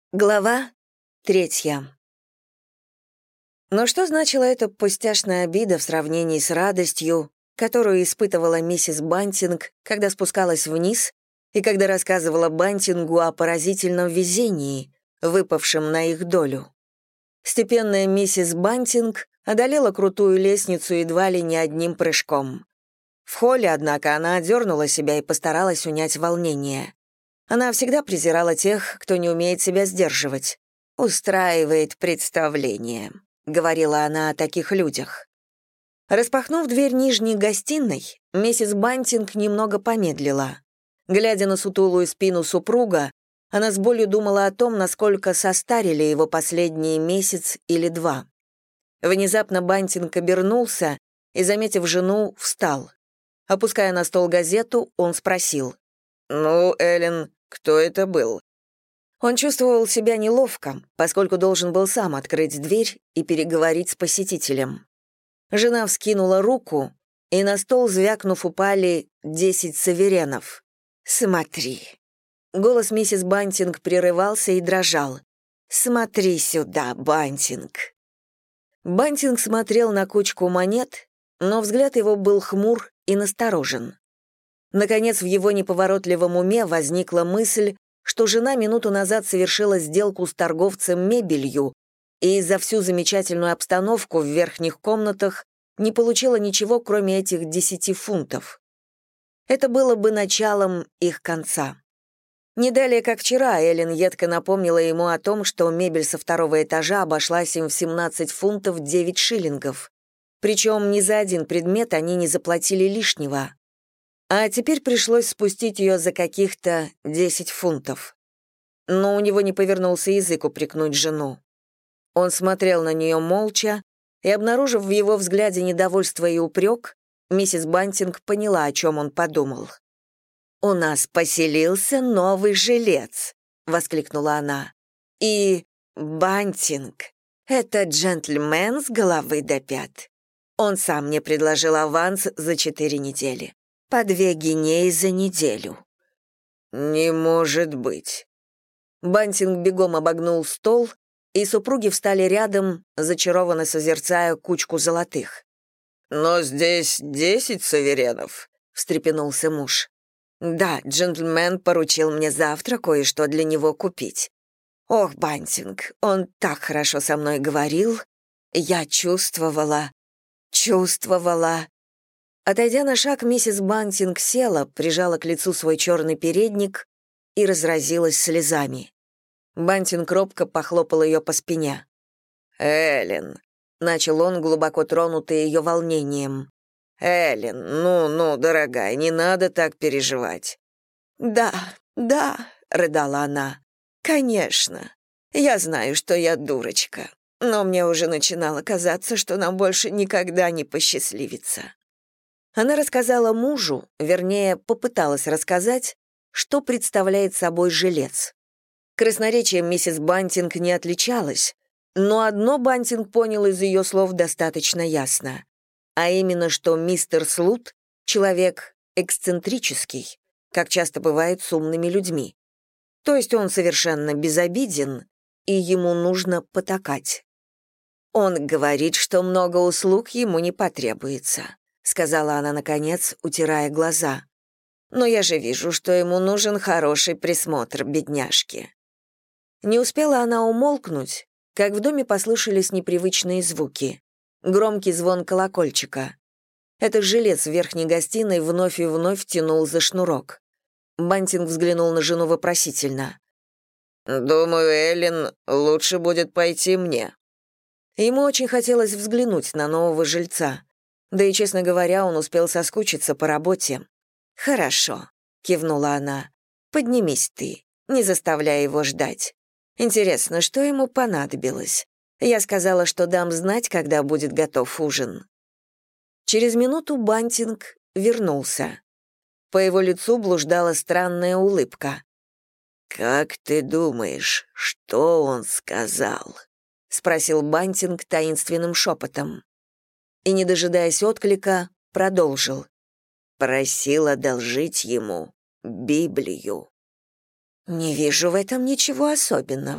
Глава 3. Но что значила эта пустяшная обида в сравнении с радостью, которую испытывала миссис Бантинг, когда спускалась вниз и когда рассказывала Бантингу о поразительном везении, выпавшем на их долю? Степенная миссис Бантинг одолела крутую лестницу едва ли не одним прыжком. В холле, однако, она одернула себя и постаралась унять волнение. Она всегда презирала тех, кто не умеет себя сдерживать. «Устраивает представление», — говорила она о таких людях. Распахнув дверь нижней гостиной, миссис Бантинг немного помедлила. Глядя на сутулую спину супруга, она с болью думала о том, насколько состарили его последний месяц или два. Внезапно Бантинг обернулся и, заметив жену, встал. Опуская на стол газету, он спросил: «Ну, Эллен, кто это был?» Он чувствовал себя неловко, поскольку должен был сам открыть дверь и переговорить с посетителем. Жена вскинула руку, и на стол, звякнув, упали 10 саверенов. «Смотри». Голос миссис Бантинг прерывался и дрожал. «Смотри сюда, Бантинг». Бантинг смотрел на кучку монет, но взгляд его был хмур и насторожен. Наконец, в его неповоротливом уме возникла мысль, что жена минуту назад совершила сделку с торговцем мебелью и за всю замечательную обстановку в верхних комнатах не получила ничего, кроме этих 10 фунтов. Это было бы началом их конца. Не далее, как вчера, Эллен едко напомнила ему о том, что мебель со второго этажа обошлась им в 17 фунтов 9 шиллингов. Причем ни за один предмет они не заплатили лишнего. А теперь пришлось спустить ее за каких-то 10 фунтов. Но у него не повернулся язык упрекнуть жену. Он смотрел на нее молча, и, обнаружив в его взгляде недовольство и упрек, миссис Бантинг поняла, о чем он подумал. «У нас поселился новый жилец», — воскликнула она. «И Бантинг — это джентльмен с головы до пят. Он сам мне предложил аванс за 4 недели. По 2 гинеи за неделю». «Не может быть». Бантинг бегом обогнул стол, и супруги встали рядом, зачарованно созерцая кучку золотых. «Но здесь 10 саверенов», — встрепенулся муж. «Да, джентльмен поручил мне завтра кое-что для него купить. Ох, Бантинг, он так хорошо со мной говорил. Я чувствовала. Отойдя на шаг, миссис Бантинг села, прижала к лицу свой черный передник и разразилась слезами. Бантинг робко похлопал ее по спине. «Эллен», — начал он, глубоко тронутый ее волнением. «Эллен, ну, дорогая, не надо так переживать». «Да, — рыдала она, — конечно. Я знаю, что я дурочка, но мне уже начинало казаться, что нам больше никогда не посчастливится». Она рассказала мужу, вернее, попыталась рассказать, что представляет собой жилец. Красноречием миссис Бантинг не отличалась, но одно Бантинг понял из ее слов достаточно ясно, а именно, что мистер Слут — человек эксцентрический, как часто бывает с умными людьми. То есть он совершенно безобиден, и ему нужно потакать. «Он говорит, что много услуг ему не потребуется», — сказала она, наконец, утирая глаза. «Но я же вижу, что ему нужен хороший присмотр, бедняжки». Не успела она умолкнуть, как в доме послышались непривычные звуки. Громкий звон колокольчика. Этот жилец в верхней гостиной вновь и вновь тянул за шнурок. Бантинг взглянул на жену вопросительно. «Думаю, Эллен, лучше будет пойти мне». Ему очень хотелось взглянуть на нового жильца. Да и, честно говоря, он успел соскучиться по работе. «Хорошо», — кивнула она. «Поднимись ты, не заставляй его ждать. Интересно, что ему понадобилось? Я сказала, что дам знать, когда будет готов ужин». Через минуту Бантинг вернулся. По его лицу блуждала странная улыбка. «Как ты думаешь, что он сказал?» — спросил Бантинг таинственным шепотом. И, не дожидаясь отклика, продолжил. «Просил одолжить ему Библию». «Не вижу в этом ничего особенного»,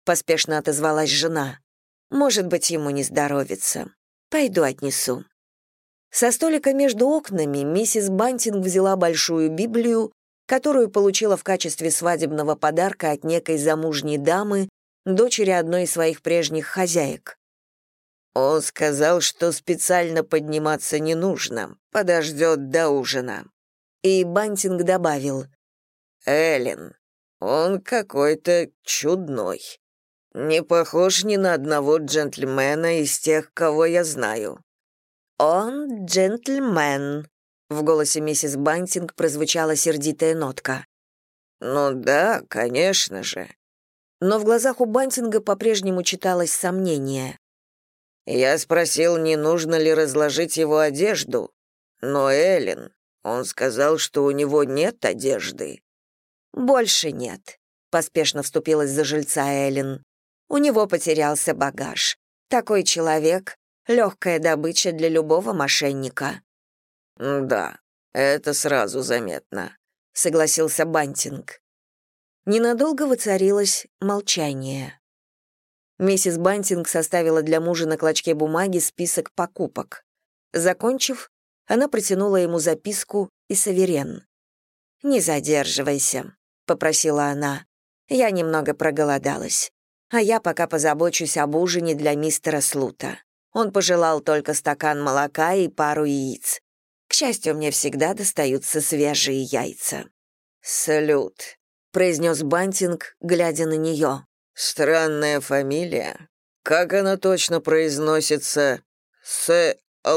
— поспешно отозвалась жена. «Может быть, ему не здоровится. Пойду отнесу». Со столика между окнами миссис Бантинг взяла большую Библию, которую получила в качестве свадебного подарка от некой замужней дамы, дочери одной из своих прежних хозяек. «Он сказал, что специально подниматься не нужно, подождет до ужина». И Бантинг добавил: «Эллен, он какой-то чудной. Не похож ни на одного джентльмена из тех, кого я знаю». «Он джентльмен», — в голосе миссис Бантинг прозвучала сердитая нотка. «Ну да, конечно же». Но в глазах у Бантинга по-прежнему читалось сомнение. «Я спросил, не нужно ли разложить его одежду. Но, Эллен, он сказал, что у него нет одежды». «Больше нет», — поспешно вступилась за жильца Эллен. «У него потерялся багаж. Такой человек — легкая добыча для любого мошенника». «Да, это сразу заметно», — согласился Бантинг. Ненадолго воцарилось молчание. Миссис Бантинг составила для мужа на клочке бумаги список покупок. Закончив, она протянула ему записку и саверен. «Не задерживайся», — попросила она. «Я немного проголодалась. А я пока позабочусь об ужине для мистера Слута. Он пожелал только стакан молока и пару яиц. К счастью, мне всегда достаются свежие яйца». «Слют», — произнес Бантинг, глядя на нее. «Странная фамилия. Как она точно произносится? С-Л-Ю-Т?»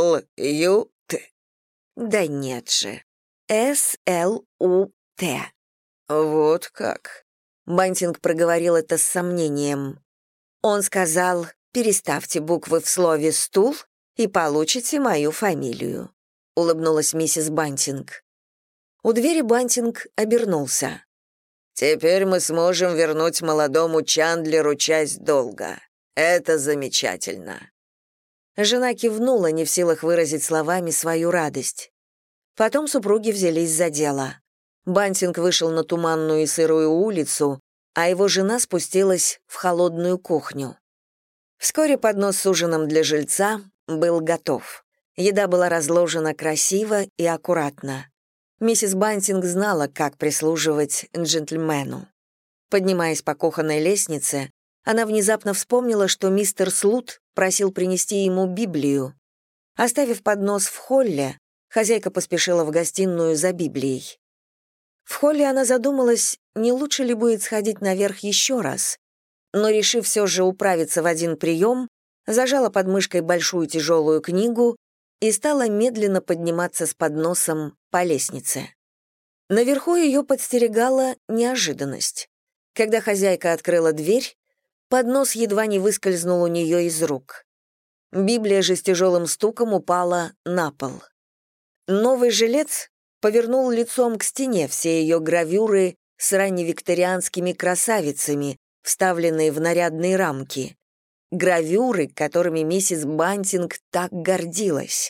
«Да нет же. С-Л-У-Т». «Вот как». Бантинг проговорил это с сомнением. Он сказал: «Переставьте буквы в слове «стул» и получите мою фамилию», — улыбнулась миссис Бантинг. У двери Бантинг обернулся. «Теперь мы сможем вернуть молодому Чандлеру часть долга. Это замечательно». Жена кивнула, не в силах выразить словами свою радость. Потом супруги взялись за дело. Бантинг вышел на туманную и сырую улицу, а его жена спустилась в холодную кухню. Вскоре поднос с ужином для жильца был готов. Еда была разложена красиво и аккуратно. Миссис Бантинг знала, как прислуживать джентльмену. Поднимаясь по кухонной лестнице, она внезапно вспомнила, что мистер Слут просил принести ему Библию. Оставив поднос в холле, хозяйка поспешила в гостиную за Библией. В холле она задумалась, не лучше ли будет сходить наверх еще раз, но, решив все же управиться в один прием, зажала под мышкой большую тяжелую книгу и стала медленно подниматься с подносом по лестнице. Наверху ее подстерегала неожиданность. Когда хозяйка открыла дверь, поднос едва не выскользнул у нее из рук. Библия же с тяжелым стуком упала на пол. Новый жилец повернул лицом к стене все ее гравюры с ранневикторианскими красавицами, вставленные в нарядные рамки. Гравюры, которыми миссис Бантинг так гордилась.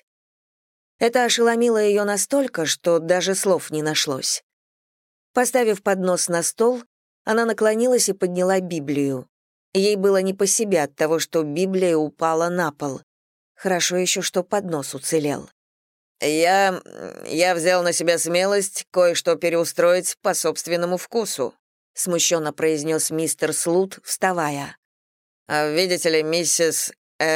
Это ошеломило ее настолько, что даже слов не нашлось. Поставив поднос на стол, она наклонилась и подняла Библию. Ей было не по себе от того, что Библия упала на пол. Хорошо еще, что поднос уцелел. «Я взял на себя смелость кое-что переустроить по собственному вкусу», смущенно произнес мистер Слут, вставая. «Видите ли, миссис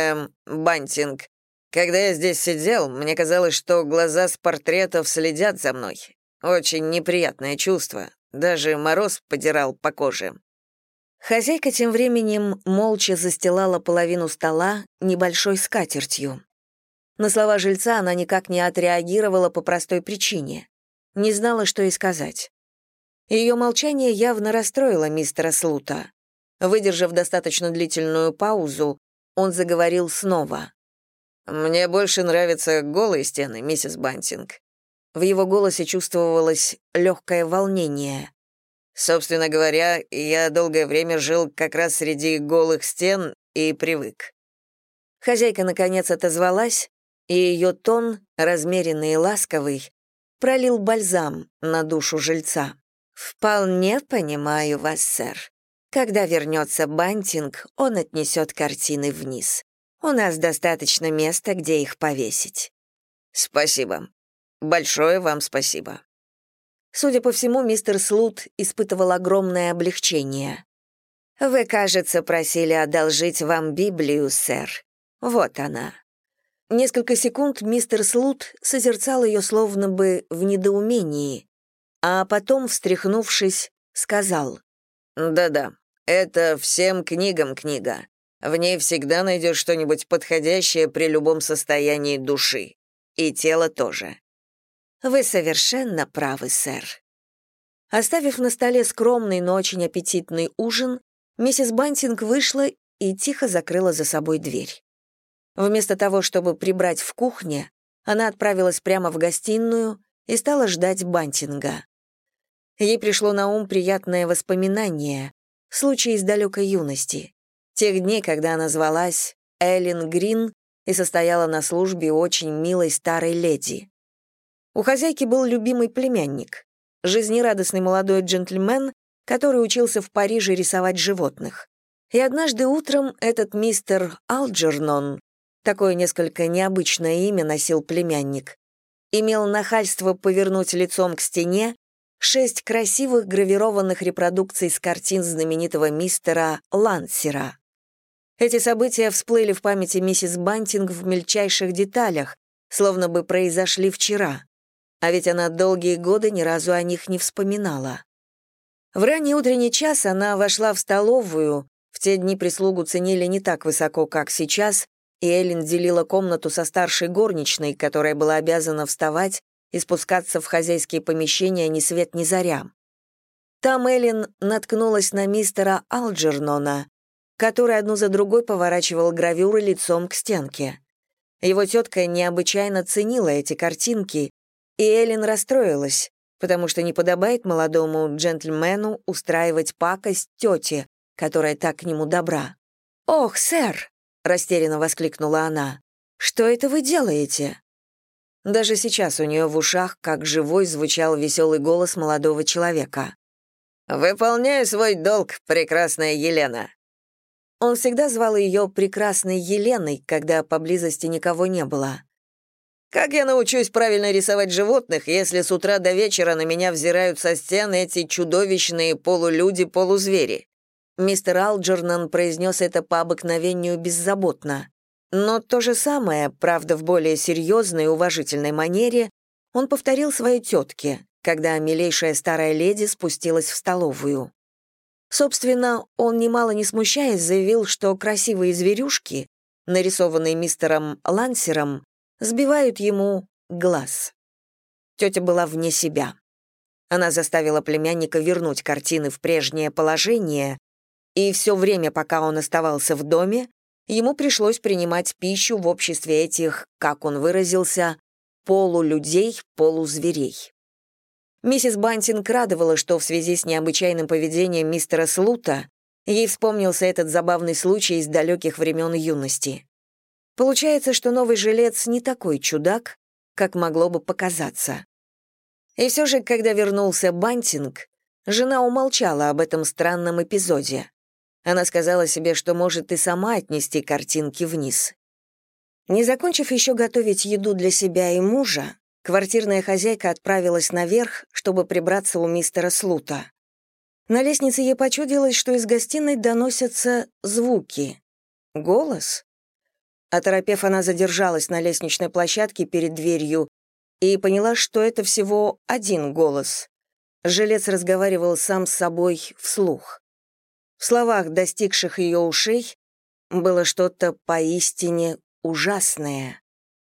Бантинг, когда я здесь сидел, мне казалось, что глаза с портретов следят за мной. Очень неприятное чувство. Даже мороз подирал по коже». Хозяйка тем временем молча застилала половину стола небольшой скатертью. На слова жильца она никак не отреагировала по простой причине. Не знала, что и сказать. Ее молчание явно расстроило мистера Слута. Выдержав достаточно длительную паузу, он заговорил снова. «Мне больше нравятся голые стены, миссис Бантинг». В его голосе чувствовалось легкое волнение. «Собственно говоря, я долгое время жил как раз среди голых стен и привык». Хозяйка, наконец, отозвалась, и ее тон, размеренный и ласковый, пролил бальзам на душу жильца. «Вполне понимаю вас, сэр. Когда вернется Бантинг, он отнесет картины вниз. У нас достаточно места, где их повесить». «Спасибо. Большое вам спасибо». Судя по всему, мистер Слут испытывал огромное облегчение. «Вы, кажется, просили одолжить вам Библию, сэр. Вот она». Несколько секунд мистер Слут созерцал ее словно бы в недоумении, а потом, встряхнувшись, сказал: «Да-да, это всем книгам книга. В ней всегда найдешь что-нибудь подходящее при любом состоянии души. И тело тоже». «Вы совершенно правы, сэр». Оставив на столе скромный, но очень аппетитный ужин, миссис Бантинг вышла и тихо закрыла за собой дверь. Вместо того, чтобы прибрать в кухне, она отправилась прямо в гостиную и стала ждать Бантинга. Ей пришло на ум приятное воспоминание, случай из далекой юности, тех дней, когда она звалась Эллен Грин и состояла на службе у очень милой старой леди. У хозяйки был любимый племянник, жизнерадостный молодой джентльмен, который учился в Париже рисовать животных. И однажды утром этот мистер Алджернон, такое несколько необычное имя носил племянник, имел нахальство повернуть лицом к стене 6 красивых гравированных репродукций с картин знаменитого мистера Лансера. Эти события всплыли в памяти миссис Бантинг в мельчайших деталях, словно бы произошли вчера, а ведь она долгие годы ни разу о них не вспоминала. В ранний утренний час она вошла в столовую, в те дни прислугу ценили не так высоко, как сейчас, и Эллен делила комнату со старшей горничной, которая была обязана вставать и спускаться в хозяйские помещения ни свет ни заря. Там Эллен наткнулась на мистера Алджернона, который одну за другой поворачивал гравюры лицом к стенке. Его тетка необычайно ценила эти картинки, и Эллен расстроилась, потому что не подобает молодому джентльмену устраивать пакость тете, которая так к нему добра. «Ох, сэр!» — растерянно воскликнула она. «Что это вы делаете?» Даже сейчас у нее в ушах, как живой, звучал веселый голос молодого человека. «Выполняю свой долг, прекрасная Елена». Он всегда звал ее «прекрасной Еленой», когда поблизости никого не было. «Как я научусь правильно рисовать животных, если с утра до вечера на меня взирают со стен эти чудовищные полулюди-полузвери?» Мистер Алджернон произнес это по обыкновению беззаботно. Но то же самое, правда, в более серьезной и уважительной манере, он повторил своей тетке, когда милейшая старая леди спустилась в столовую. Собственно, он, немало не смущаясь, заявил, что красивые зверюшки, нарисованные мистером Лансером, сбивают ему глаз. Тетя была вне себя. Она заставила племянника вернуть картины в прежнее положение, и все время, пока он оставался в доме, ему пришлось принимать пищу в обществе этих, как он выразился, полулюдей, полузверей. Миссис Бантинг радовала, что в связи с необычайным поведением мистера Слута ей вспомнился этот забавный случай из далеких времен юности. Получается, что новый жилец не такой чудак, как могло бы показаться. И все же, когда вернулся Бантинг, жена умолчала об этом странном эпизоде. Она сказала себе, что может и сама отнести картинки вниз. Не закончив еще готовить еду для себя и мужа, квартирная хозяйка отправилась наверх, чтобы прибраться у мистера Слута. На лестнице ей почудилось, что из гостиной доносятся звуки. Голос? Оторопев, она задержалась на лестничной площадке перед дверью и поняла, что это всего один голос. Жилец разговаривал сам с собой вслух. В словах, достигших ее ушей, было что-то поистине ужасное.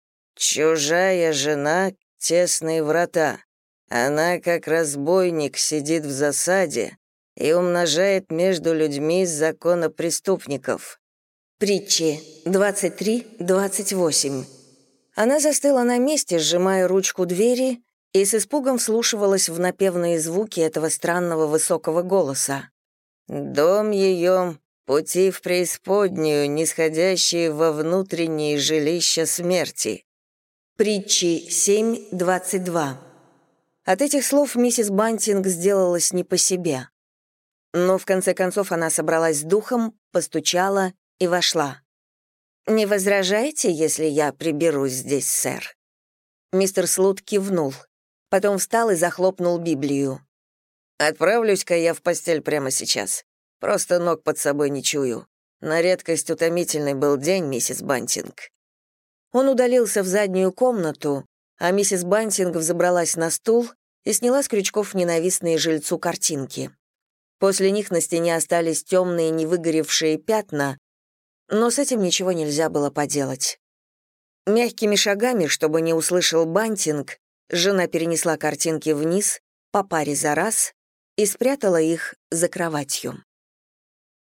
«Чужая жена, тесные врата. Она, как разбойник, сидит в засаде и умножает между людьми законопреступников». Притчи 23-28. Она застыла на месте, сжимая ручку двери, и с испугом вслушивалась в напевные звуки этого странного высокого голоса. «Дом ее, пути в преисподнюю, нисходящие во внутренние жилища смерти». Притчи 7:22. От этих слов миссис Бантинг сделалась не по себе. Но в конце концов она собралась с духом, постучала и вошла. «Не возражаете, если я приберусь здесь, сэр?» Мистер Слут кивнул. Потом встал и захлопнул Библию. «Отправлюсь-ка я в постель прямо сейчас. Просто ног под собой не чую. На редкость утомительный был день, миссис Бантинг». Он удалился в заднюю комнату, а миссис Бантинг взобралась на стул и сняла с крючков ненавистные жильцу картинки. После них на стене остались темные невыгоревшие пятна, но с этим ничего нельзя было поделать. Мягкими шагами, чтобы не услышал Бантинг, жена перенесла картинки вниз, по паре за раз, и спрятала их за кроватью.